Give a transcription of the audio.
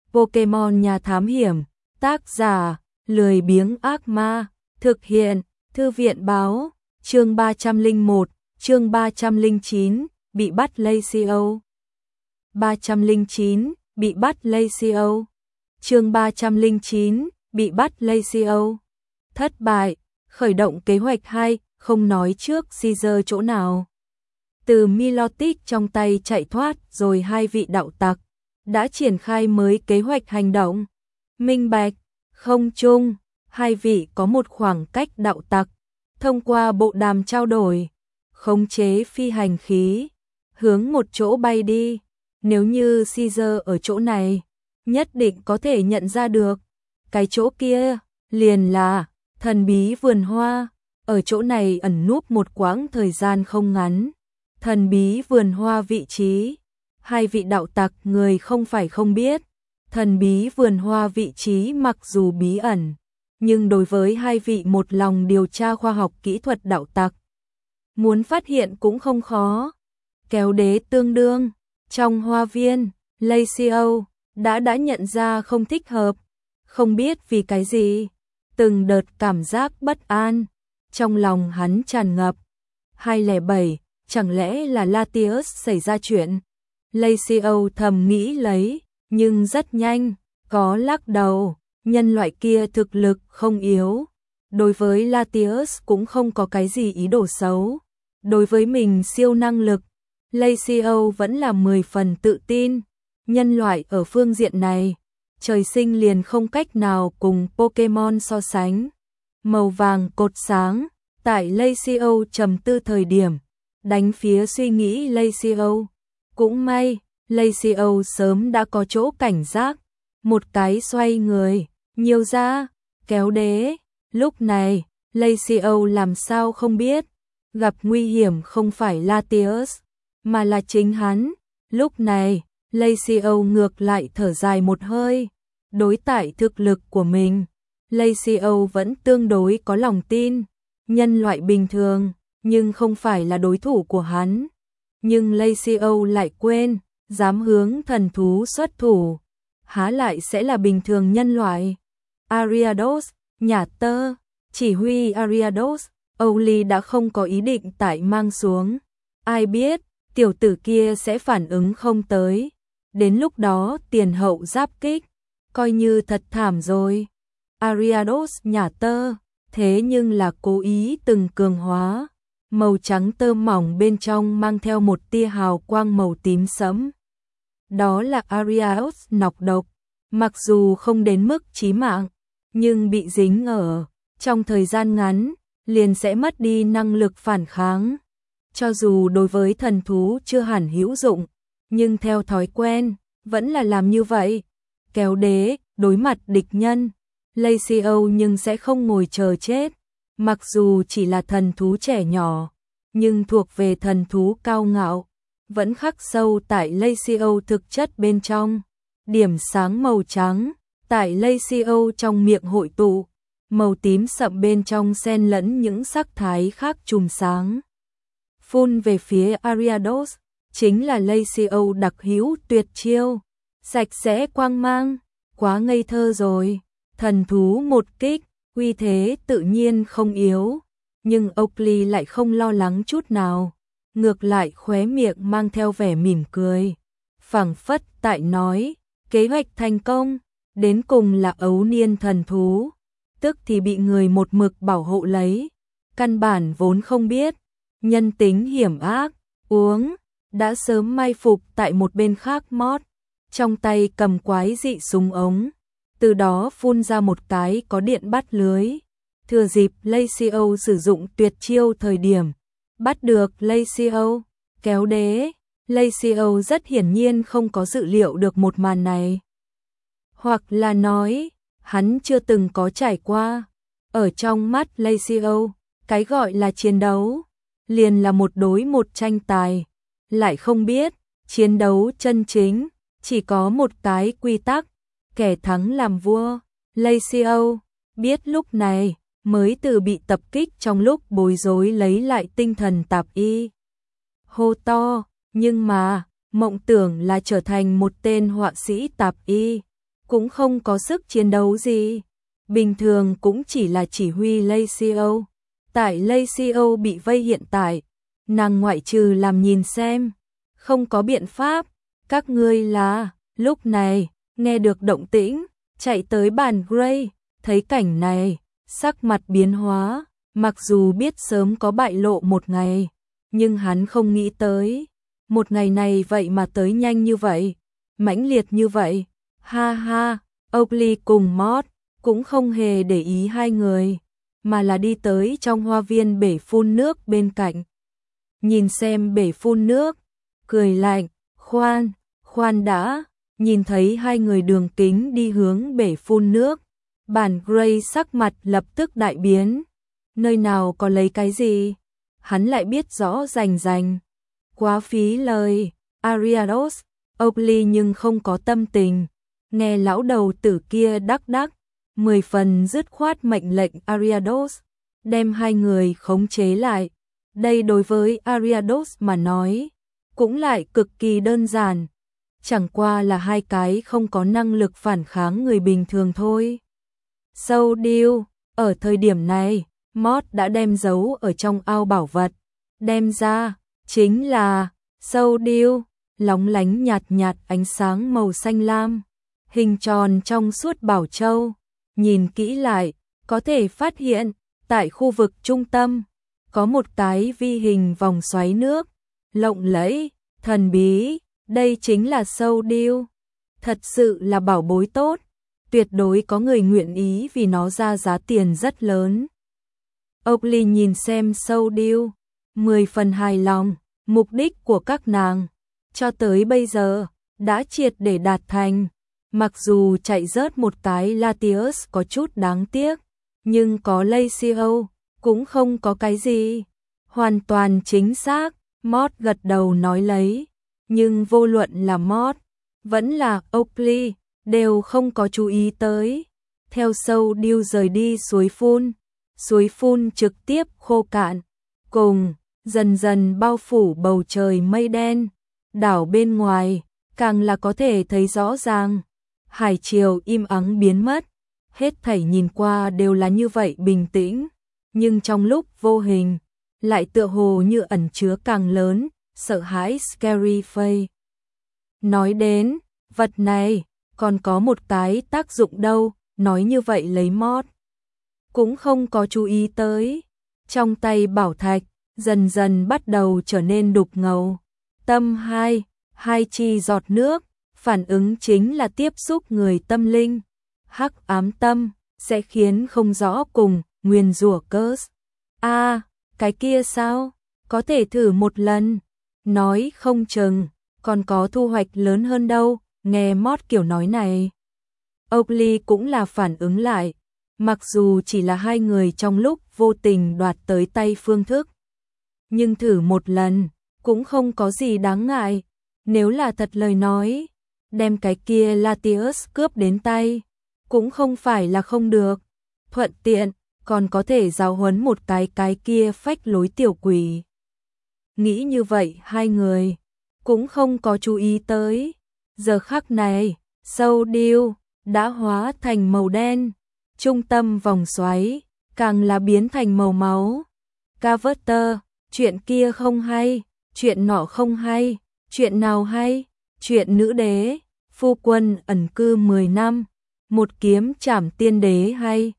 Pokemon nhà thám hiểm, tác giả, lười biếng ác ma, thực hiện, thư viện báo, chương 301, chương 309, bị bắt Lacio. 309, bị bắt Lacio. Chương 309, bị bắt Lacio. Thất bại, khởi động kế hoạch 2, không nói trước Caesar chỗ nào. Từ Milotic trong tay chạy thoát rồi hai vị đạo tặc đã triển khai mới kế hoạch hành động. Minh bạch, không chung, hai vị có một khoảng cách đạo tặc, thông qua bộ đàm trao đổi, khống chế phi hành khí, hướng một chỗ bay đi. Nếu như Caesar ở chỗ này, nhất định có thể nhận ra được. Cái chỗ kia, liền là thần bí vườn hoa, ở chỗ này ẩn núp một quãng thời gian không ngắn. Thần bí vườn hoa vị trí, hai vị đạo tặc người không phải không biết. Thần bí vườn hoa vị trí mặc dù bí ẩn, nhưng đối với hai vị một lòng điều tra khoa học kỹ thuật đạo tặc, muốn phát hiện cũng không khó. Kéo đế tương đương, trong hoa viên, Lacio đã nhận ra không thích hợp, không biết vì cái gì, từng đợt cảm giác bất an trong lòng hắn tràn ngập. 207, chẳng lẽ là Latius xảy ra chuyện? Lacio thầm nghĩ lấy, nhưng rất nhanh có lắc đầu, nhân loại kia thực lực không yếu, đối với Latius cũng không có cái gì ý đồ xấu. Đối với mình siêu năng lực, Lacio vẫn là 10 phần tự tin. Nhân loại ở phương diện này, trời sinh liền không cách nào cùng Pokemon so sánh. Màu vàng cột sáng, tại Lacio trầm tư thời điểm, đánh phía suy nghĩ Lacio. Cũng may, Lacio sớm đã có chỗ cảnh giác, một cái xoay người, nhiều ra, kéo đế. Lúc này, Lacio làm sao không biết, gặp nguy hiểm không phải Latius, mà là chính hắn. Lúc này, Lacio ngược lại thở dài một hơi. Đối tại thực lực của mình, Lacio vẫn tương đối có lòng tin. Nhân loại bình thường, nhưng không phải là đối thủ của hắn. Nhưng Lacio lại quên, dám hướng thần thú xuất thủ, há lại sẽ là bình thường nhân loại. Ariados, nhà tơ, chỉ huy Ariados, Owly đã không có ý định tại mang xuống. Ai biết, tiểu tử kia sẽ phản ứng không tới. Đến lúc đó tiền hậu giáp kích, coi như thật thảm rồi. Ariados nhà tơ, thế nhưng là cố ý từng cường hóa. Màu trắng tơ mỏng bên trong mang theo một tia hào quang màu tím sẫm. Đó là Ariados nọc độc, mặc dù không đến mức chí mạng, nhưng bị dính ở trong thời gian ngắn, liền sẽ mất đi năng lực phản kháng. Cho dù đối với thần thú chưa hẳn hữu dụng, nhưng theo thói quen, vẫn là làm như vậy. Kéo đế, đối mặt địch nhân, Lacio nhưng sẽ không ngồi chờ chết. Mặc dù chỉ là thần thú trẻ nhỏ, nhưng thuộc về thần thú cao ngạo, vẫn khắc sâu tại Lacio thực chất bên trong. Điểm sáng màu trắng, tại Lacio trong miệng hội tụ, màu tím sậm bên trong xen lẫn những sắc thái khác chùm sáng. Phun về phía Ariados, chính là Lacio đặc hữu tuyệt chiêu, sạch sẽ quang mang, quá ngây thơ rồi. Thần thú một kích, uy thế tự nhiên không yếu, nhưng Oakley lại không lo lắng chút nào, ngược lại khóe miệng mang theo vẻ mỉm cười, phảng phất tại nói, kế hoạch thành công, đến cùng là ấu niên thần thú, tức thì bị người một mực bảo hộ lấy, căn bản vốn không biết, nhân tính hiểm ác, uống, đã sớm mai phục tại một bên khác mót, trong tay cầm quái dị súng ống. Từ đó phun ra một cái có điện bắt lưới. Thừa dịp Lacio sử dụng tuyệt chiêu thời điểm, bắt được Lacio, kéo đế. Lacio rất hiển nhiên không có dự liệu được một màn này. Hoặc là nói, hắn chưa từng có trải qua. Ở trong mắt Lacio, cái gọi là chiến đấu, liền là một đối một tranh tài. Lại không biết, chiến đấu chân chính, chỉ có một cái quy tắc. Kẻ thắng làm vua. Lacio biết lúc này mới từ bị tập kích trong lúc bối rối lấy lại tinh thần tạp y. Hô to, nhưng mà, mộng tưởng là trở thành một tên họa sĩ tạp y. cũng không có sức chiến đấu gì. Bình thường cũng chỉ là chỉ huy Lacio. Tại Lacio bị vây hiện tại, nàng ngoại trừ làm nhìn xem, không có biện pháp. Các ngươi là, lúc này, nghe được động tĩnh, chạy tới bàn Gray, thấy cảnh này, sắc mặt biến hóa, mặc dù biết sớm có bại lộ một ngày, nhưng hắn không nghĩ tới. Một ngày này vậy mà tới nhanh như vậy, mãnh liệt như vậy. Ha ha, Oakley cùng Mort cũng không hề để ý hai người, mà là đi tới trong hoa viên bể phun nước bên cạnh. Nhìn xem bể phun nước, cười lạnh, khoan đã, nhìn thấy hai người đường kính đi hướng bể phun nước. Bản Gray sắc mặt lập tức đại biến, nơi nào có lấy cái gì, hắn lại biết rõ rành. Quá phí lời, Ariados, Oakley nhưng không có tâm tình, nghe lão đầu tử kia đắc, 10 phần dứt khoát mệnh lệnh Ariados, đem hai người khống chế lại. Đây đối với Ariados mà nói, cũng lại cực kỳ đơn giản, chẳng qua là hai cái không có năng lực phản kháng người bình thường thôi. Sâu điêu, ở thời điểm này, Mort đã đem giấu ở trong ao bảo vật, đem ra, chính là sâu điêu, lóng lánh nhạt ánh sáng màu xanh lam, hình tròn trong suốt bảo châu. Nhìn kỹ lại, có thể phát hiện, tại khu vực trung tâm, có một cái vi hình vòng xoáy nước, lộng lẫy, thần bí, đây chính là sâu điêu. Thật sự là bảo bối tốt, tuyệt đối có người nguyện ý vì nó ra giá tiền rất lớn. Oakley nhìn xem sâu điêu, 10 phần hài lòng, mục đích của các nàng, cho tới bây giờ, đã triệt để đạt thành. Mặc dù chạy rớt một cái Latius có chút đáng tiếc, nhưng có Lacio, cũng không có cái gì. Hoàn toàn chính xác, Mort gật đầu nói lấy. Nhưng vô luận là Mort, vẫn là Oakley, đều không có chú ý tới. Theo sâu điêu rời đi suối phun trực tiếp khô cạn, cùng dần dần bao phủ bầu trời mây đen. Đảo bên ngoài, càng là có thể thấy rõ ràng. Hải triều im ắng biến mất, hết thảy nhìn qua đều là như vậy bình tĩnh, nhưng trong lúc vô hình, lại tựa hồ như ẩn chứa càng lớn, sợ hãi scary face. Nói đến, vật này, còn có một cái tác dụng đâu, nói như vậy lấy Mort. Cũng không có chú ý tới, trong tay bảo thạch, dần dần bắt đầu trở nên đục ngầu. Tâm hai chi giọt nước, phản ứng chính là tiếp xúc người tâm linh. Hắc ám tâm, sẽ khiến không rõ cùng, nguyền rủa curse. Cái kia sao? Có thể thử một lần. Nói không chừng, còn có thu hoạch lớn hơn đâu, nghe Mort kiểu nói này. Oakley cũng là phản ứng lại, mặc dù chỉ là hai người trong lúc vô tình đoạt tới tay phương thức. Nhưng thử một lần, cũng không có gì đáng ngại. Nếu là thật lời nói, đem cái kia Latius cướp đến tay, cũng không phải là không được. Thuận tiện, còn có thể giáo huấn một cái kia phách lối tiểu quỷ. Nghĩ như vậy hai người, cũng không có chú ý tới. Giờ khắc này, sâu điêu, đã hóa thành màu đen. Trung tâm vòng xoáy, càng là biến thành màu máu. Carver, chuyện kia không hay, chuyện nọ không hay, chuyện nào hay, chuyện nữ đế, phu quân ẩn cư 10 năm, một kiếm trảm tiên đế hay.